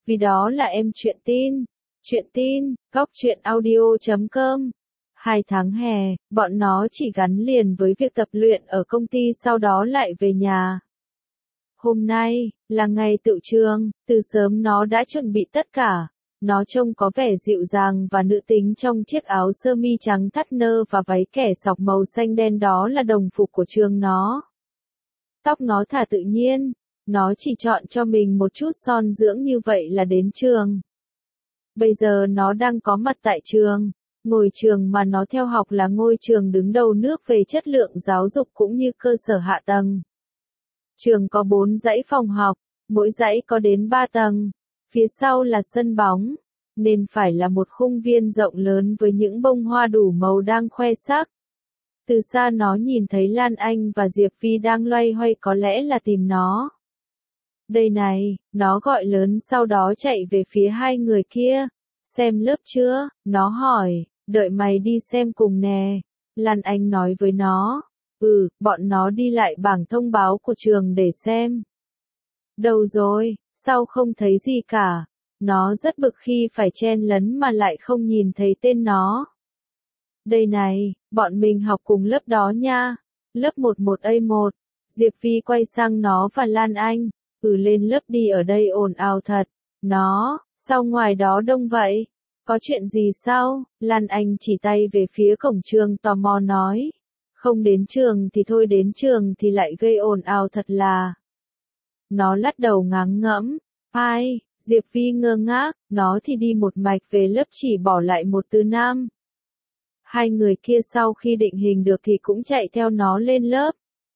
vì đó là em Chuyện Tin. Chuyện Tin, góc truyện audio.com. 2 tháng hè, bọn nó chỉ gắn liền với việc tập luyện ở công ty sau đó lại về nhà. Hôm nay, là ngày tựu trường, từ sớm nó đã chuẩn bị tất cả. Nó trông có vẻ dịu dàng và nữ tính trong chiếc áo sơ mi trắng thắt nơ và váy kẻ sọc màu xanh đen, đó là đồng phục của trường nó. Tóc nó thả tự nhiên, nó chỉ chọn cho mình một chút son dưỡng như vậy là đến trường. Bây giờ nó đang có mặt tại trường. Ngôi trường mà nó theo học là ngôi trường đứng đầu nước về chất lượng giáo dục cũng như cơ sở hạ tầng. Trường có 4 dãy phòng học, mỗi dãy có đến 3 tầng. Phía sau là sân bóng, nên phải là một khung viên rộng lớn với những bông hoa đủ màu đang khoe sắc. Từ xa nó nhìn thấy Lan Anh và Diệp Phi đang loay hoay, có lẽ là tìm nó. Đây này, nó gọi lớn, sau đó chạy về phía hai người kia. Xem lớp chưa? Nó hỏi. Đợi mày đi xem cùng nè. Lan Anh nói với nó. Bọn nó đi lại bảng thông báo của trường để xem. Đâu rồi? Sao không thấy gì cả? Nó rất bực khi phải chen lấn mà lại không nhìn thấy tên nó. Đây này, bọn mình học cùng lớp đó nha. Lớp 11A1. Diệp Phi quay sang nó và Lan Anh. Lên lớp đi, ở đây ồn ào thật. Nó, sao ngoài đó đông vậy? Có chuyện gì sao? Lan Anh chỉ tay về phía cổng trường tò mò nói. Không đến trường thì thôi, đến trường thì lại gây ồn ào thật là. Nó lắc đầu ngáng ngẫm. Ai? Diệp Phi ngơ ngác, nó thì đi một mạch về lớp, chỉ bỏ lại một từ Nam. Hai người kia sau khi định hình được thì cũng chạy theo nó lên lớp.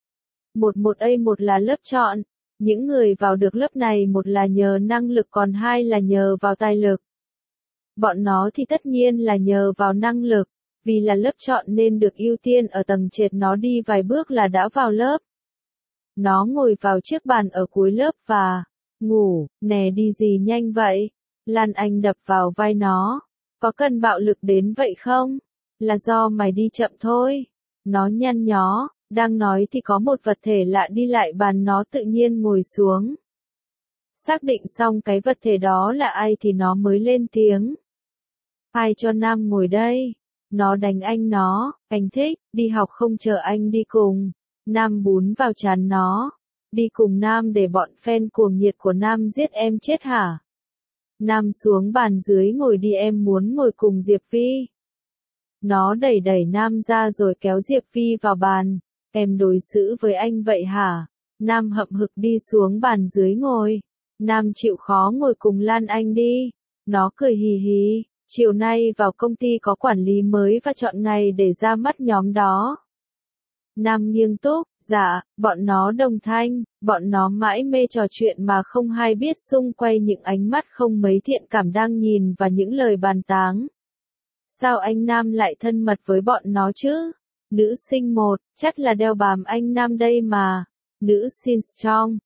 11A1 là lớp chọn. Những người vào được lớp này, một là nhờ năng lực còn hai là nhờ vào tài lực. Bọn nó thì tất nhiên là nhờ vào năng lực, vì là lớp chọn nên được ưu tiên ở tầng trệt, nó đi vài bước là đã vào lớp. Nó ngồi vào chiếc bàn ở cuối lớp và ngủ. Nè, đi gì nhanh vậy? Lan Anh đập vào vai nó. Có cần bạo lực đến vậy không? Là do mày đi chậm thôi. Nó nhăn nhó. Đang nói thì có một vật thể lạ đi lại bàn nó, tự nhiên ngồi xuống. Xác định xong cái vật thể đó là ai thì nó mới lên tiếng. Ai cho Nam ngồi đây? Nó đánh anh nó. Anh thích, đi học không chờ anh đi cùng. Nam bún vào trán nó. Đi cùng Nam để bọn fan cuồng nhiệt của Nam giết em chết hả? Nam xuống bàn dưới ngồi đi, em muốn ngồi cùng Diệp Phi. Nó đẩy đẩy Nam ra rồi kéo Diệp Phi vào bàn. Em đối xử với anh vậy hả? Nam hậm hực đi xuống bàn dưới ngồi. Nam chịu khó ngồi cùng Lan Anh đi. Nó cười hì hì. Chiều nay vào công ty có quản lý mới và chọn ngày để ra mắt nhóm đó. Nam nghiêm túc. Dạ, bọn nó đồng thanh. Bọn nó mãi mê trò chuyện mà không hay biết xung quanh những ánh mắt không mấy thiện cảm đang nhìn và những lời bàn tán. Sao anh Nam lại thân mật với bọn nó chứ? Nữ sinh 1, chắc là đeo bám anh Nam đây mà. Nữ sinh Strong,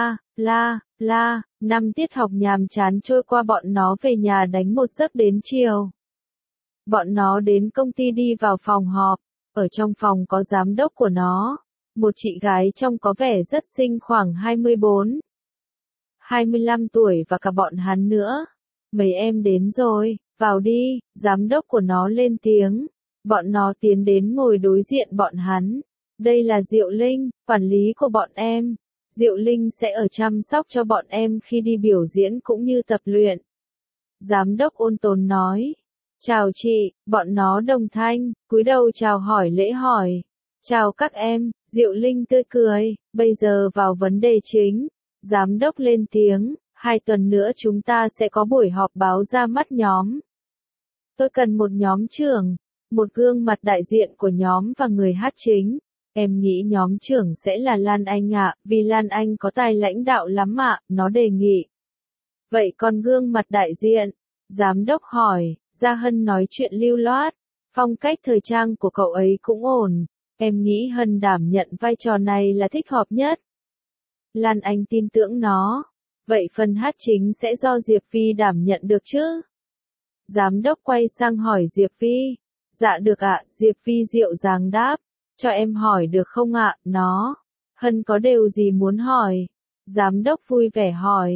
la. 5 tiết học nhàm chán trôi qua, bọn nó về nhà đánh một giấc đến chiều. Bọn nó đến công ty, đi vào phòng họp. Ở trong phòng có giám đốc của nó. Một chị gái trông có vẻ rất xinh, khoảng 24, 25 tuổi, và cả bọn hắn nữa. Mấy em đến rồi, vào đi, giám đốc của nó lên tiếng. Bọn nó tiến đến ngồi đối diện bọn hắn. Đây là Diệu Linh, quản lý của bọn em. Diệu Linh sẽ ở chăm sóc cho bọn em khi đi biểu diễn cũng như tập luyện. Giám đốc ôn tồn nói. Chào chị, bọn nó đồng thanh, cúi đầu chào hỏi lễ hỏi. Chào các em, Diệu Linh tươi cười. Bây giờ vào vấn đề chính. Giám đốc lên tiếng. 2 tuần nữa chúng ta sẽ có buổi họp báo ra mắt nhóm. Tôi cần một nhóm trưởng. Một gương mặt đại diện của nhóm và người hát chính. Em nghĩ nhóm trưởng sẽ là Lan Anh ạ, vì Lan Anh có tài lãnh đạo lắm ạ, nó đề nghị. Vậy còn gương mặt đại diện? Giám đốc hỏi. Gia Hân nói chuyện lưu loát. Phong cách thời trang của cậu ấy cũng ổn. Em nghĩ Hân đảm nhận vai trò này là thích hợp nhất. Lan Anh tin tưởng nó. Vậy phần hát chính sẽ do Diệp Phi đảm nhận được chứ? Giám đốc quay sang hỏi Diệp Phi. Dạ được ạ, Diệp Phi dịu dàng đáp. Cho em hỏi được không ạ? Nó. Hân có điều gì muốn hỏi? Giám đốc vui vẻ hỏi.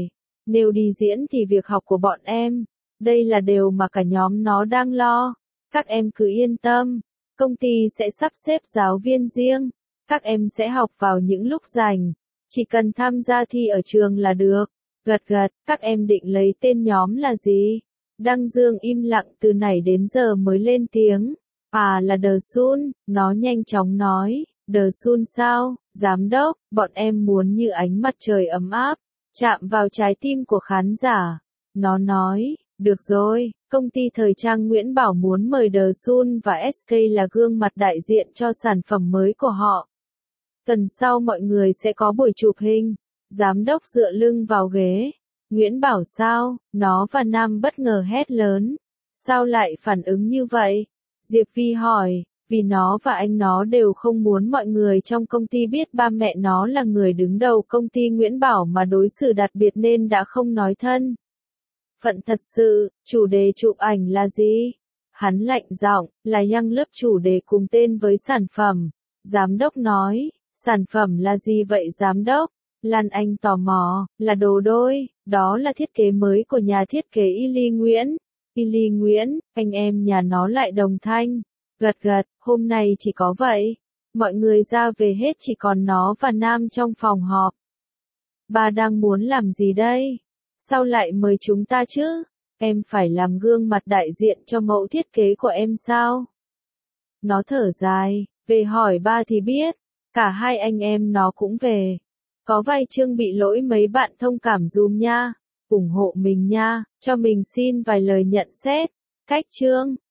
Nếu đi diễn thì việc học của bọn em, đây là điều mà cả nhóm nó đang lo. Các em cứ yên tâm, công ty sẽ sắp xếp giáo viên riêng, các em sẽ học vào những lúc rảnh, chỉ cần tham gia thi ở trường là được. Gật gật, các em định lấy tên nhóm là gì? Đăng Dương im lặng từ nãy đến giờ mới lên tiếng. À là The Sun, nó nhanh chóng nói. The Sun sao, giám đốc, bọn em muốn như ánh mặt trời ấm áp, chạm vào trái tim của khán giả. Nó nói, được rồi, công ty thời trang Nguyễn Bảo muốn mời The Sun và SK là gương mặt đại diện cho sản phẩm mới của họ. Tuần sau mọi người sẽ có buổi chụp hình. Giám đốc dựa lưng vào ghế. Nguyễn Bảo sao? Nó và Nam bất ngờ hét lớn. Sao lại phản ứng như vậy? Diệp Vi hỏi, vì nó và anh nó đều không muốn mọi người trong công ty biết ba mẹ nó là người đứng đầu công ty Nguyễn Bảo mà đối xử đặc biệt nên đã không nói thân. Phận thật sự, chủ đề chụp ảnh là gì? Hắn lạnh giọng, là Young Love chủ đề cùng tên với sản phẩm. Giám đốc nói, sản phẩm là gì vậy giám đốc? Lan Anh tò mò, là đồ đôi, đó là thiết kế mới của nhà thiết kế Y Nguyễn. Y Nguyễn, anh em nhà nó lại đồng thanh. Gật gật, hôm nay chỉ có vậy. Mọi người ra về hết chỉ còn nó và Nam trong phòng họp. Bà đang muốn làm gì đây? Sao lại mời chúng ta chứ? Em phải làm gương mặt đại diện cho mẫu thiết kế của em sao? Nó thở dài, về hỏi ba thì biết. Cả hai anh em nó cũng về. Có vài chương bị lỗi mấy bạn thông cảm dùm nha. Ủng hộ mình nha, cho mình xin vài lời nhận xét. Cách chương